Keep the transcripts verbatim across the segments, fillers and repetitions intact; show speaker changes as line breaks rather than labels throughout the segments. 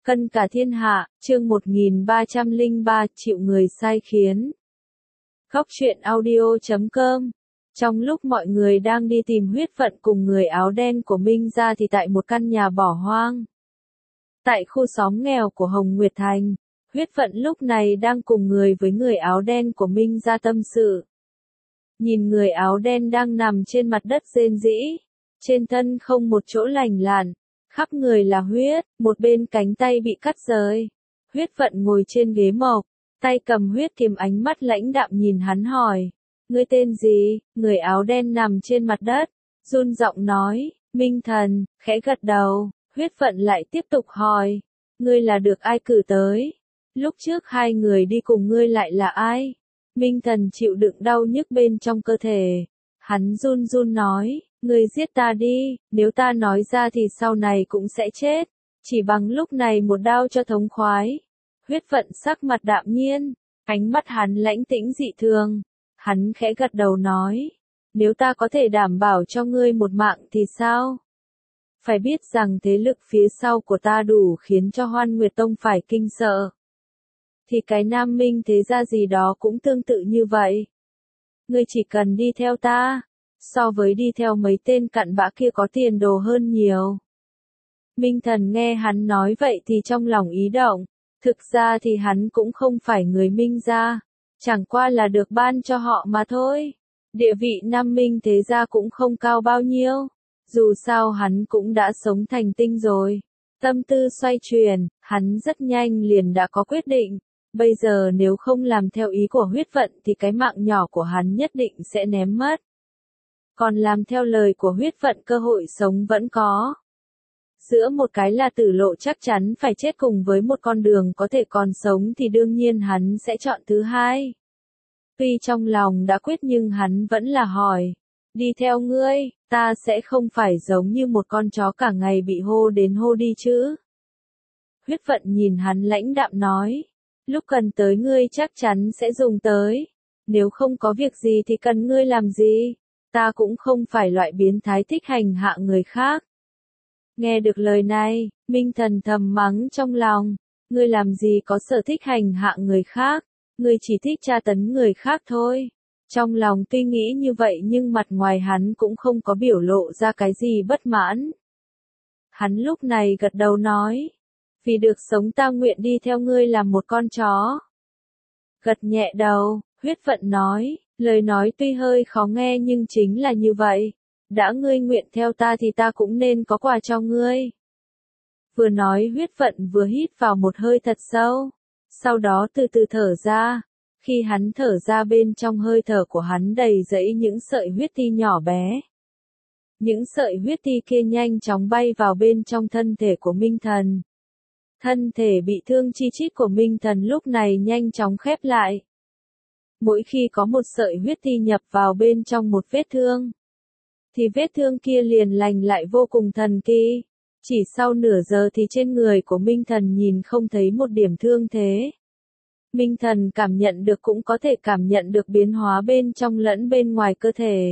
Cân cả thiên hạ, chương một nghìn ba trăm lẻ ba, chịu người sai khiến. Góc truyện audio chấm com. Trong lúc mọi người đang đi tìm huyết vận cùng người áo đen của Minh gia thì tại một căn nhà bỏ hoang, tại khu xóm nghèo của Hồng Nguyệt Thành, huyết vận lúc này đang cùng người với người áo đen của Minh gia tâm sự. Nhìn người áo đen đang nằm trên mặt đất rên rỉ, trên thân không một chỗ lành lặn, khắp người là huyết, một bên cánh tay bị cắt rời. Huyết vận ngồi trên ghế mộc, tay cầm huyết kiếm, ánh mắt lãnh đạm nhìn hắn hỏi, ngươi tên gì? Người áo đen nằm trên mặt đất, run giọng nói, Minh Thần. Khẽ gật đầu. Huyết vận lại tiếp tục hỏi, ngươi là được ai cử tới? Lúc trước hai người đi cùng ngươi lại là ai? Minh Thần chịu đựng đau nhức bên trong cơ thể, hắn run run nói, ngươi giết ta đi, nếu ta nói ra thì sau này cũng sẽ chết, chỉ bằng lúc này một đao cho thống khoái. Huyết vận sắc mặt đạm nhiên, ánh mắt hắn lãnh tĩnh dị thường, hắn khẽ gật đầu nói, nếu ta có thể đảm bảo cho ngươi một mạng thì sao? Phải biết rằng thế lực phía sau của ta đủ khiến cho Hoan Nguyệt Tông phải kinh sợ. Thì cái Nam Minh thế gia gì đó cũng tương tự như vậy. Ngươi chỉ cần đi theo ta, so với đi theo mấy tên cặn bã kia có tiền đồ hơn nhiều. Minh Thần nghe hắn nói vậy thì trong lòng ý động, thực ra thì hắn cũng không phải người Minh gia, chẳng qua là được ban cho họ mà thôi. Địa vị Nam Minh thế gia cũng không cao bao nhiêu, dù sao hắn cũng đã sống thành tinh rồi. Tâm tư xoay chuyển, hắn rất nhanh liền đã có quyết định. Bây giờ nếu không làm theo ý của huyết vận thì cái mạng nhỏ của hắn nhất định sẽ ném mất. Còn làm theo lời của huyết vận cơ hội sống vẫn có. Giữa một cái là tử lộ chắc chắn phải chết cùng với một con đường có thể còn sống thì đương nhiên hắn sẽ chọn thứ hai. Tuy trong lòng đã quyết nhưng hắn vẫn là hỏi, đi theo ngươi, ta sẽ không phải giống như một con chó cả ngày bị hô đến hô đi chứ. Huyết vận nhìn hắn lãnh đạm nói, lúc cần tới ngươi chắc chắn sẽ dùng tới, nếu không có việc gì thì cần ngươi làm gì, ta cũng không phải loại biến thái thích hành hạ người khác. Nghe được lời này, Minh Thần thầm mắng trong lòng, ngươi làm gì có sở thích hành hạ người khác, ngươi chỉ thích tra tấn người khác thôi. Trong lòng tuy nghĩ như vậy nhưng mặt ngoài hắn cũng không có biểu lộ ra cái gì bất mãn. Hắn lúc này gật đầu nói, vì được sống ta nguyện đi theo ngươi làm một con chó. Gật nhẹ đầu, huyết vận nói, lời nói tuy hơi khó nghe nhưng chính là như vậy. Đã ngươi nguyện theo ta thì ta cũng nên có quà cho ngươi. Vừa nói huyết vận vừa hít vào một hơi thật sâu, sau đó từ từ thở ra. Khi hắn thở ra bên trong hơi thở của hắn đầy dẫy những sợi huyết ti nhỏ bé. Những sợi huyết ti kia nhanh chóng bay vào bên trong thân thể của Minh Thần. Thân thể bị thương chi chít của Minh Thần lúc này nhanh chóng khép lại. Mỗi khi có một sợi huyết ti nhập vào bên trong một vết thương, thì vết thương kia liền lành lại vô cùng thần kỳ. Chỉ sau nửa giờ thì trên người của Minh Thần nhìn không thấy một điểm thương thế. Minh Thần cảm nhận được cũng có thể cảm nhận được biến hóa bên trong lẫn bên ngoài cơ thể.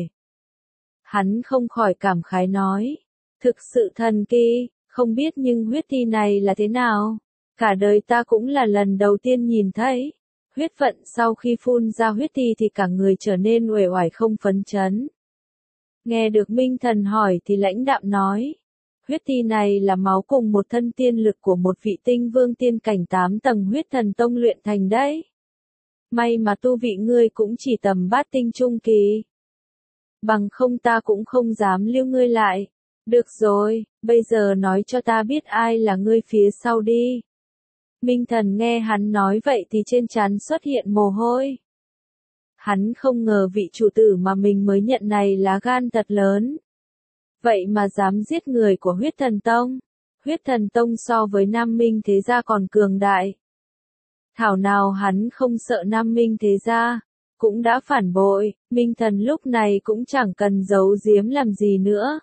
Hắn không khỏi cảm khái nói, thực sự thần kỳ, không biết nhưng huyết ti này là thế nào? Cả đời ta cũng là lần đầu tiên nhìn thấy. Huyết vận sau khi phun ra huyết ti thì cả người trở nên uể oải không phấn chấn. Nghe được Minh Thần hỏi thì lãnh đạm nói, huyết ti này là máu cùng một thân tiên lực của một vị tinh vương tiên cảnh tám tầng huyết thần tông luyện thành đấy. May mà tu vị ngươi cũng chỉ tầm bát tinh trung kỳ. Bằng không ta cũng không dám lưu ngươi lại. Được rồi, bây giờ nói cho ta biết ai là ngươi phía sau đi. Minh Thần nghe hắn nói vậy thì trên trán xuất hiện mồ hôi. Hắn không ngờ vị chủ tử mà mình mới nhận này lá gan thật lớn. Vậy mà dám giết người của huyết thần tông. Huyết thần tông so với Nam Minh thế gia còn cường đại. Thảo nào hắn không sợ Nam Minh thế gia, cũng đã phản bội, Minh Thần lúc này cũng chẳng cần giấu giếm làm gì nữa.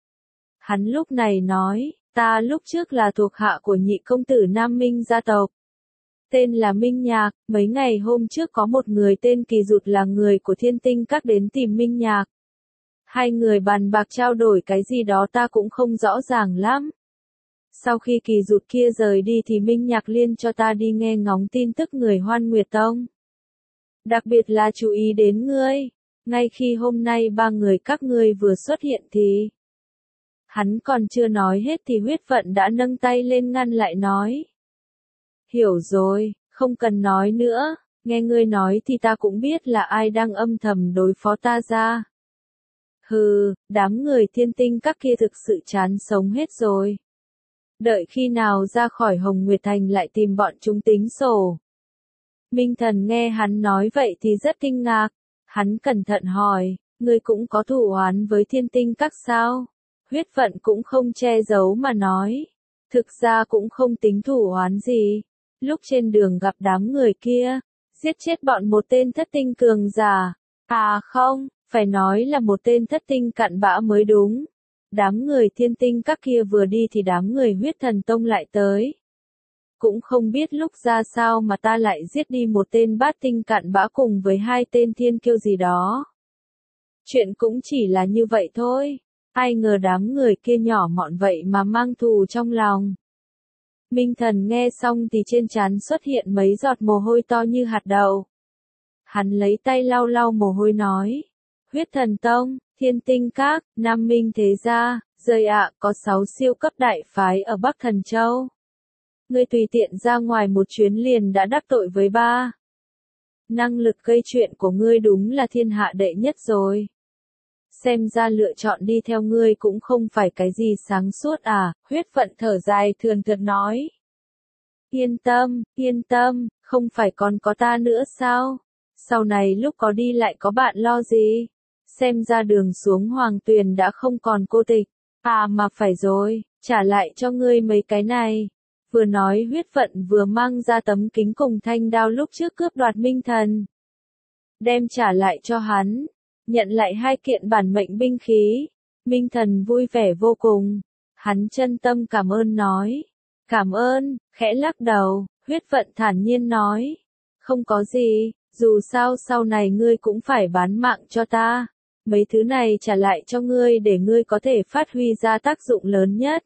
Hắn lúc này nói, ta lúc trước là thuộc hạ của nhị công tử Nam Minh gia tộc. Tên là Minh Nhạc, mấy ngày hôm trước có một người tên Kỳ Dụt là người của Thiên Tinh Các đến tìm Minh Nhạc. Hai người bàn bạc trao đổi cái gì đó ta cũng không rõ ràng lắm. Sau khi Kỳ Dụt kia rời đi thì Minh Nhạc Liên cho ta đi nghe ngóng tin tức người Hoan Nguyệt Tông. Đặc biệt là chú ý đến ngươi. Ngay khi hôm nay ba người các ngươi vừa xuất hiện thì... Hắn còn chưa nói hết thì Huyết Vận đã nâng tay lên ngăn lại nói. Hiểu rồi, không cần nói nữa, nghe ngươi nói thì ta cũng biết là ai đang âm thầm đối phó ta ra. Hừ, đám người Thiên Tinh các kia thực sự chán sống hết rồi. Đợi khi nào ra khỏi Hồng Nguyệt Thành lại tìm bọn chúng tính sổ. Minh Thần nghe hắn nói vậy thì rất kinh ngạc. Hắn cẩn thận hỏi, ngươi cũng có thù oán với Thiên Tinh các sao? Huyết Vận cũng không che giấu mà nói. Thực ra cũng không tính thù oán gì. Lúc trên đường gặp đám người kia, giết chết bọn một tên thất tinh cường giả. À không, phải nói là một tên thất tinh cặn bã mới đúng. Đám người Thiên Tinh các kia vừa đi thì đám người Huyết Thần Tông lại tới. Cũng không biết lúc ra sao mà ta lại giết đi một tên bát tinh cặn bã cùng với hai tên thiên kiêu gì đó. Chuyện cũng chỉ là như vậy thôi. Ai ngờ đám người kia nhỏ mọn vậy mà mang thù trong lòng. Minh Thần nghe xong thì trên trán xuất hiện mấy giọt mồ hôi to như hạt đậu. Hắn lấy tay lau lau mồ hôi nói. Huyết Thần Tông, Thiên Tinh Các, Nam Minh Thế Gia, rời ạ, có sáu siêu cấp đại phái ở Bắc Thần Châu. Ngươi tùy tiện ra ngoài một chuyến liền đã đắc tội với ba. Năng lực gây chuyện của ngươi đúng là thiên hạ đệ nhất rồi. Xem ra lựa chọn đi theo ngươi cũng không phải cái gì sáng suốt à, Huyết Vận thở dài thườn thượt nói. Yên tâm, yên tâm, không phải còn có ta nữa sao? Sau này lúc có đi lại có bạn lo gì? Xem ra đường xuống Hoàng Tuyền đã không còn cô tịch. À mà phải rồi, trả lại cho ngươi mấy cái này. Vừa nói Huyết Vận vừa mang ra tấm kính cùng thanh đao lúc trước cướp đoạt Minh Thần. Đem trả lại cho hắn. Nhận lại hai kiện bản mệnh binh khí. Minh Thần vui vẻ vô cùng. Hắn chân tâm cảm ơn nói. Cảm ơn, khẽ lắc đầu, Huyết Vận thản nhiên nói. Không có gì, dù sao sau này ngươi cũng phải bán mạng cho ta. Mấy thứ này trả lại cho ngươi để ngươi có thể phát huy ra tác dụng lớn nhất.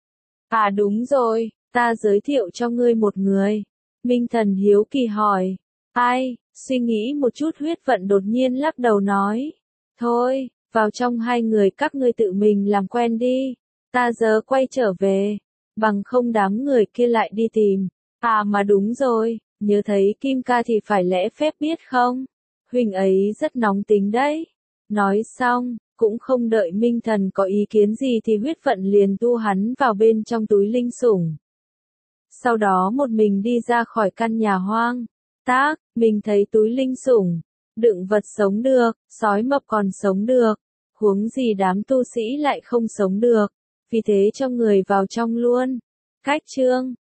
À đúng rồi, ta giới thiệu cho ngươi một người. Minh Thần hiếu kỳ hỏi. Ai, suy nghĩ một chút Huyết Vận đột nhiên lắc đầu nói. Thôi, vào trong hai người các ngươi tự mình làm quen đi. Ta giờ quay trở về. Bằng không đám người kia lại đi tìm. À mà đúng rồi, nhớ thấy Kim ca thì phải lẽ phép biết không? Huynh ấy rất nóng tính đấy. Nói xong, cũng không đợi Minh Thần có ý kiến gì thì Huyết Vận liền tu hắn vào bên trong túi linh sủng. Sau đó một mình đi ra khỏi căn nhà hoang. Tác, mình thấy túi linh sủng, đựng vật sống được, sói mập còn sống được. Huống gì đám tu sĩ lại không sống được. Vì thế cho người vào trong luôn. Cách chương